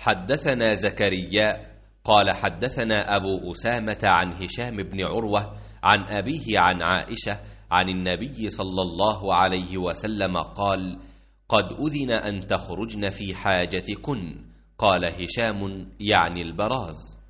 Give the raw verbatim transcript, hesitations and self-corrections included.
حدثنا زكريا قال حدثنا أبو أسامة عن هشام بن عروة عن أبيه عن عائشة عن النبي صلى الله عليه وسلم قال: قد أذن أن تخرجن في حاجتكن. قال هشام يعني البراز.